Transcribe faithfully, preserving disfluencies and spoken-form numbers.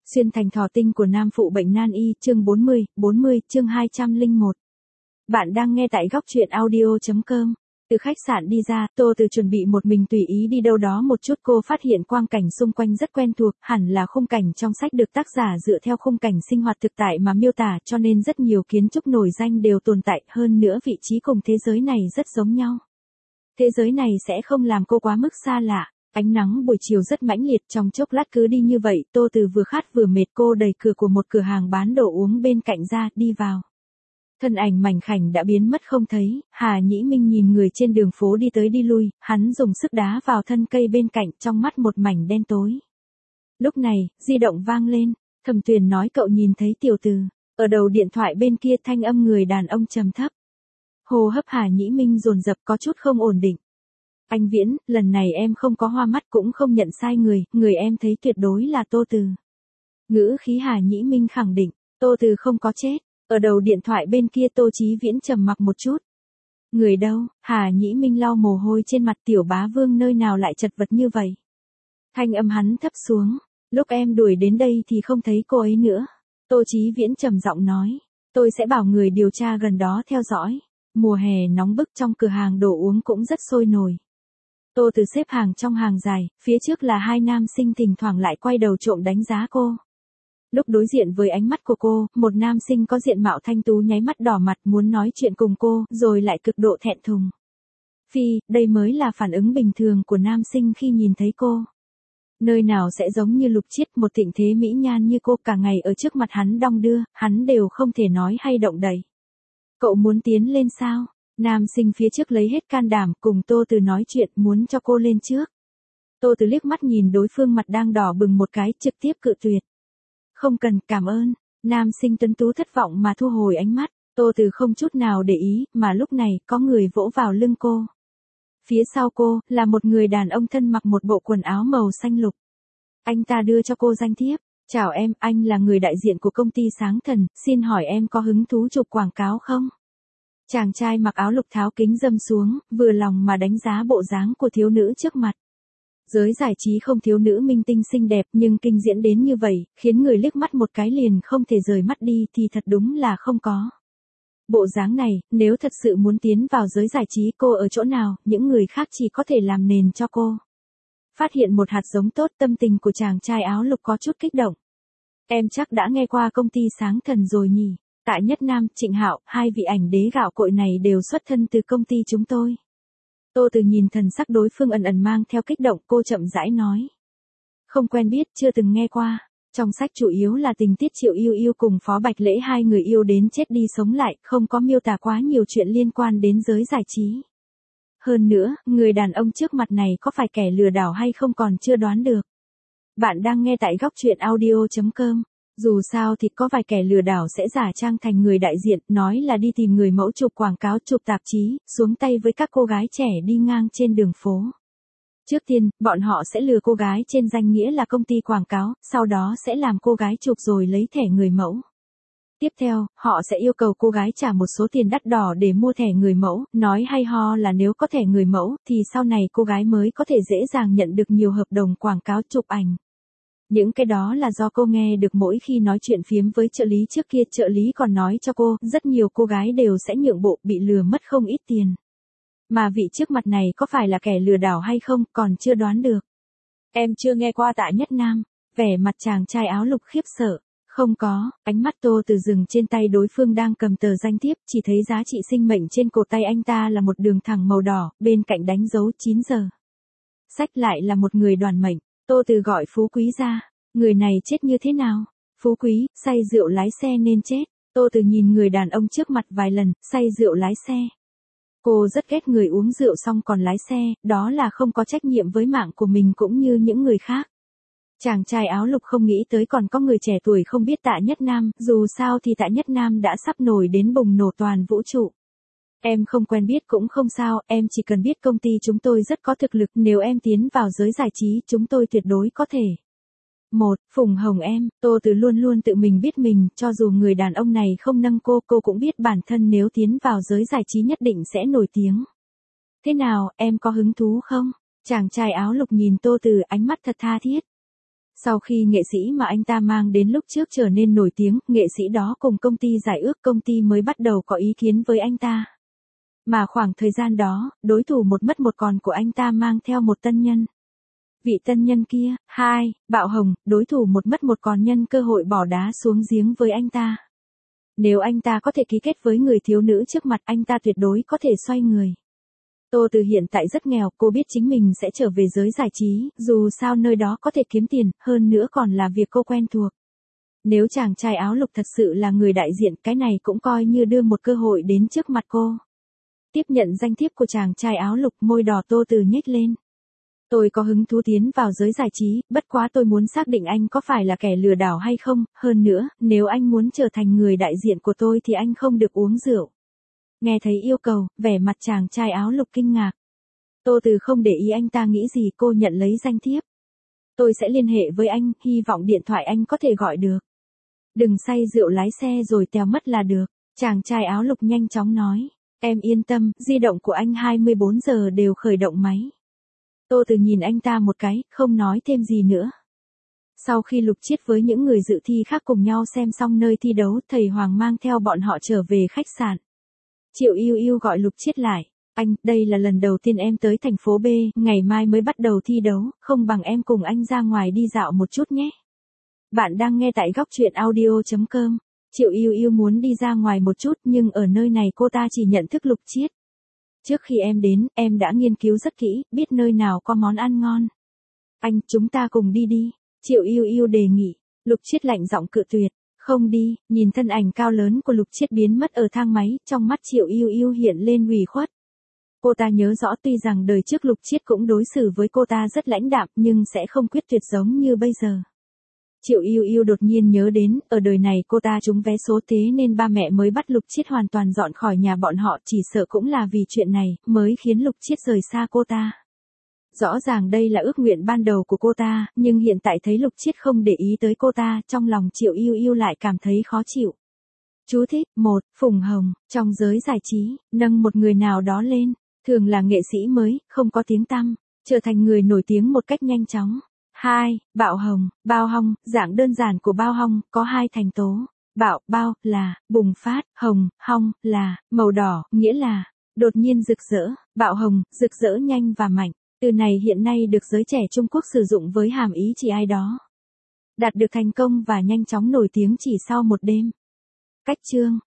Xuyên thành thỏ tinh của nam phụ bệnh nan y, chương bốn mươi, bốn mươi, chương hai trăm lẻ một. Bạn đang nghe tại góc truyện audio chấm com. Từ khách sạn đi ra, Tô Từ chuẩn bị một mình tùy ý đi đâu đó một chút. Cô phát hiện quang cảnh xung quanh rất quen thuộc, hẳn là khung cảnh trong sách được tác giả dựa theo khung cảnh sinh hoạt thực tại mà miêu tả, cho nên rất nhiều kiến trúc nổi danh đều tồn tại, hơn nữa vị trí cùng thế giới này rất giống nhau. Thế giới này sẽ không làm cô quá mức xa lạ. Ánh nắng buổi chiều rất mãnh liệt, trong chốc lát cứ đi như vậy, Tô Từ vừa khát vừa mệt. Cô đẩy cửa của một cửa hàng bán đồ uống bên cạnh ra, đi vào. Thân ảnh mảnh khảnh đã biến mất không thấy. Hà Nhĩ Minh nhìn người trên đường phố đi tới đi lui, hắn dùng sức đá vào thân cây bên cạnh, trong mắt một mảnh đen tối. Lúc này, di động vang lên, Thẩm Tuyền nói cậu nhìn thấy Tiểu Từ. Ở đầu điện thoại bên kia thanh âm người đàn ông trầm thấp. Hô hấp Hà Nhĩ Minh dồn dập có chút không ổn định. Anh Viễn, lần này em không có hoa mắt cũng không nhận sai người, người em thấy tuyệt đối là Tô Từ. Ngữ khí Hà Nhĩ Minh khẳng định, Tô Từ không có chết. Ở đầu điện thoại bên kia Tô Chí Viễn trầm mặc một chút. Người đâu? Hà Nhĩ Minh lau mồ hôi trên mặt. Tiểu Bá Vương nơi nào lại chật vật như vậy? Thanh âm hắn thấp xuống. Lúc em đuổi đến đây thì không thấy cô ấy nữa. Tô Chí Viễn trầm giọng nói. Tôi sẽ bảo người điều tra gần đó theo dõi. Mùa hè nóng bức, trong cửa hàng đồ uống cũng rất sôi nổi. Tô Từ xếp hàng trong hàng dài, phía trước là hai nam sinh thỉnh thoảng lại quay đầu trộm đánh giá cô. Lúc đối diện với ánh mắt của cô, một nam sinh có diện mạo thanh tú nháy mắt đỏ mặt muốn nói chuyện cùng cô, rồi lại cực độ thẹn thùng. Phi, đây mới là phản ứng bình thường của nam sinh khi nhìn thấy cô. Nơi nào sẽ giống như Lục Chiết, một thịnh thế mỹ nhan như cô, cả ngày ở trước mặt hắn đong đưa, hắn đều không thể nói hay động đậy. Cậu muốn tiến lên sao? Nam sinh phía trước lấy hết can đảm cùng Tô Từ nói chuyện, muốn cho cô lên trước. Tô Từ liếc mắt nhìn đối phương mặt đang đỏ bừng một cái, trực tiếp cự tuyệt. Không cần, cảm ơn. Nam sinh tuấn tú thất vọng mà thu hồi ánh mắt. Tô Từ không chút nào để ý, mà lúc này có người vỗ vào lưng cô. Phía sau cô là một người đàn ông thân mặc một bộ quần áo màu xanh lục. Anh ta đưa cho cô danh thiếp. Chào em, anh là người đại diện của công ty Sáng Thần, xin hỏi em có hứng thú chụp quảng cáo không? Chàng trai mặc áo lục tháo kính râm xuống, vừa lòng mà đánh giá bộ dáng của thiếu nữ trước mặt. Giới giải trí không thiếu nữ minh tinh xinh đẹp, nhưng kinh diễn đến như vậy, khiến người liếc mắt một cái liền không thể rời mắt đi thì thật đúng là không có. Bộ dáng này, nếu thật sự muốn tiến vào giới giải trí, cô ở chỗ nào, những người khác chỉ có thể làm nền cho cô. Phát hiện một hạt giống tốt, tâm tình của chàng trai áo lục có chút kích động. Em chắc đã nghe qua công ty Sáng Thần rồi nhỉ? Tạ Nhất Nam, Trịnh Hạo, hai vị ảnh đế gạo cội này đều xuất thân từ công ty chúng tôi. Tô Từ nhìn thần sắc đối phương ẩn ẩn mang theo kích động, cô chậm rãi nói. Không quen biết, chưa từng nghe qua. Trong sách chủ yếu là tình tiết Triệu Yêu Yêu cùng Phó Bạch Lễ hai người yêu đến chết đi sống lại, không có miêu tả quá nhiều chuyện liên quan đến giới giải trí. Hơn nữa, người đàn ông trước mặt này có phải kẻ lừa đảo hay không còn chưa đoán được. Bạn đang nghe tại góc truyện audio chấm com. Dù sao thì có vài kẻ lừa đảo sẽ giả trang thành người đại diện, nói là đi tìm người mẫu chụp quảng cáo, chụp tạp chí, xuống tay với các cô gái trẻ đi ngang trên đường phố. Trước tiên, bọn họ sẽ lừa cô gái trên danh nghĩa là công ty quảng cáo, sau đó sẽ làm cô gái chụp rồi lấy thẻ người mẫu. Tiếp theo, họ sẽ yêu cầu cô gái trả một số tiền đắt đỏ để mua thẻ người mẫu, nói hay ho là nếu có thẻ người mẫu thì sau này cô gái mới có thể dễ dàng nhận được nhiều hợp đồng quảng cáo chụp ảnh. Những cái đó là do cô nghe được mỗi khi nói chuyện phiếm với trợ lý trước kia, trợ lý còn nói cho cô, rất nhiều cô gái đều sẽ nhượng bộ, bị lừa mất không ít tiền. Mà vị trước mặt này có phải là kẻ lừa đảo hay không, còn chưa đoán được. Em chưa nghe qua Tạ Nhất Nam, vẻ mặt chàng trai áo lục khiếp sợ. Không có, ánh mắt Tô Từ dừng trên tay đối phương đang cầm tờ danh thiếp, chỉ thấy giá trị sinh mệnh trên cổ tay anh ta là một đường thẳng màu đỏ, bên cạnh đánh dấu chín giờ. Sách lại là một người đoàn mệnh. Tô Từ gọi Phú Quý ra. Người này chết như thế nào? Phú Quý, say rượu lái xe nên chết. Tô Từ nhìn người đàn ông trước mặt vài lần, say rượu lái xe. Cô rất ghét người uống rượu xong còn lái xe, đó là không có trách nhiệm với mạng của mình cũng như những người khác. Chàng trai áo lục không nghĩ tới còn có người trẻ tuổi không biết Tạ Nhất Nam, dù sao thì Tạ Nhất Nam đã sắp nổi đến bùng nổ toàn vũ trụ. Em không quen biết cũng không sao, em chỉ cần biết công ty chúng tôi rất có thực lực, nếu em tiến vào giới giải trí chúng tôi tuyệt đối có thể. Một, Phùng Hồng em, Tô Từ luôn luôn tự mình biết mình, cho dù người đàn ông này không nâng cô, cô cũng biết bản thân nếu tiến vào giới giải trí nhất định sẽ nổi tiếng. Thế nào, em có hứng thú không? Chàng trai áo lục nhìn Tô Từ, ánh mắt thật tha thiết. Sau khi nghệ sĩ mà anh ta mang đến lúc trước trở nên nổi tiếng, nghệ sĩ đó cùng công ty giải ước, công ty mới bắt đầu có ý kiến với anh ta. Mà khoảng thời gian đó, đối thủ một mất một còn của anh ta mang theo một tân nhân. Vị tân nhân kia, hai, bạo hồng, đối thủ một mất một còn nhân cơ hội bỏ đá xuống giếng với anh ta. Nếu anh ta có thể ký kết với người thiếu nữ trước mặt, anh ta tuyệt đối có thể xoay người. Tô Từ hiện tại rất nghèo, cô biết chính mình sẽ trở về giới giải trí, dù sao nơi đó có thể kiếm tiền, hơn nữa còn là việc cô quen thuộc. Nếu chàng trai áo lục thật sự là người đại diện, cái này cũng coi như đưa một cơ hội đến trước mặt cô. Tiếp nhận danh thiếp của chàng trai áo lục, môi đỏ Tô Từ nhếch lên. Tôi có hứng thú tiến vào giới giải trí, bất quá tôi muốn xác định anh có phải là kẻ lừa đảo hay không, hơn nữa, nếu anh muốn trở thành người đại diện của tôi thì anh không được uống rượu. Nghe thấy yêu cầu, vẻ mặt chàng trai áo lục kinh ngạc. Tô Từ không để ý anh ta nghĩ gì, cô nhận lấy danh thiếp. Tôi sẽ liên hệ với anh, hy vọng điện thoại anh có thể gọi được. Đừng say rượu lái xe rồi tèo mất là được, chàng trai áo lục nhanh chóng nói. Em yên tâm, di động của anh hai mươi bốn giờ đều khởi động máy. Tô Từ nhìn anh ta một cái, không nói thêm gì nữa. Sau khi Lục Chiết với những người dự thi khác cùng nhau xem xong nơi thi đấu, thầy Hoàng mang theo bọn họ trở về khách sạn. Triệu Yêu Yêu gọi Lục Chiết lại. Anh, đây là lần đầu tiên em tới thành phố B, ngày mai mới bắt đầu thi đấu, không bằng em cùng anh ra ngoài đi dạo một chút nhé. Bạn đang nghe tại góc truyện audio chấm com. Triệu Yêu Yêu muốn đi ra ngoài một chút nhưng ở nơi này cô ta chỉ nhận thức Lục Chiết. Trước khi em đến, em đã nghiên cứu rất kỹ, biết nơi nào có món ăn ngon. Anh, chúng ta cùng đi đi. Triệu Yêu Yêu đề nghị. Lục Chiết lạnh giọng cự tuyệt. Không đi, nhìn thân ảnh cao lớn của Lục Chiết biến mất ở thang máy, trong mắt Triệu Yêu Yêu hiện lên ủy khuất. Cô ta nhớ rõ tuy rằng đời trước Lục Chiết cũng đối xử với cô ta rất lãnh đạm nhưng sẽ không quyết tuyệt giống như bây giờ. Triệu Yêu Yêu đột nhiên nhớ đến, ở đời này cô ta trúng vé số thế nên ba mẹ mới bắt Lục Chiết hoàn toàn dọn khỏi nhà bọn họ, chỉ sợ cũng là vì chuyện này, mới khiến Lục Chiết rời xa cô ta. Rõ ràng đây là ước nguyện ban đầu của cô ta, nhưng hiện tại thấy Lục Chiết không để ý tới cô ta, trong lòng Triệu Yêu Yêu lại cảm thấy khó chịu. Chú thích, một, Phùng Hồng, trong giới giải trí, nâng một người nào đó lên, thường là nghệ sĩ mới, không có tiếng tăm, trở thành người nổi tiếng một cách nhanh chóng. Hai, Bạo hồng, bao hong, dạng đơn giản của bao hong, có hai thành tố. Bạo, bao, là, bùng phát, hồng, hong, là, màu đỏ, nghĩa là, đột nhiên rực rỡ, bạo hồng, rực rỡ nhanh và mạnh. Từ này hiện nay được giới trẻ Trung Quốc sử dụng với hàm ý chỉ ai đó đạt được thành công và nhanh chóng nổi tiếng chỉ sau một đêm. Cách chương